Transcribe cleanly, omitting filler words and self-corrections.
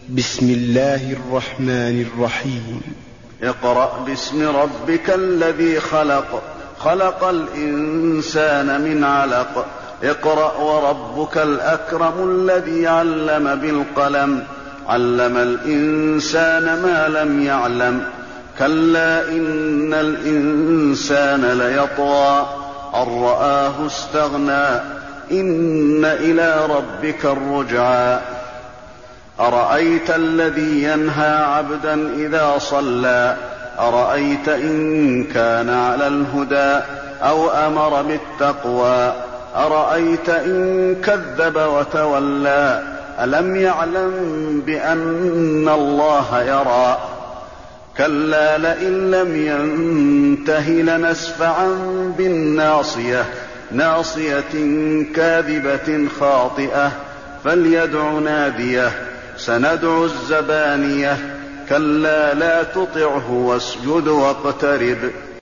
بسم الله الرحمن الرحيم. اقرأ باسم ربك الذي خلق، خلق الإنسان من علق. اقرأ وربك الأكرم الذي علم بالقلم، علم الإنسان ما لم يعلم. كلا إن الإنسان ليطغى أن رآه استغنى، إن إلى ربك الرجعى. أرأيت الذي ينهى عبدا إذا صلى، أرأيت إن كان على الهدى أو أمر بالتقوى، أرأيت إن كذب وتولى. ألم يعلم بأن الله يرى. كلا لئن لم ينته لنسفعا بالناصية، ناصية كاذبة خاطئة، فليدع ناديه. سندع الزبانية. كلا لا تطعه واسجد واقترب.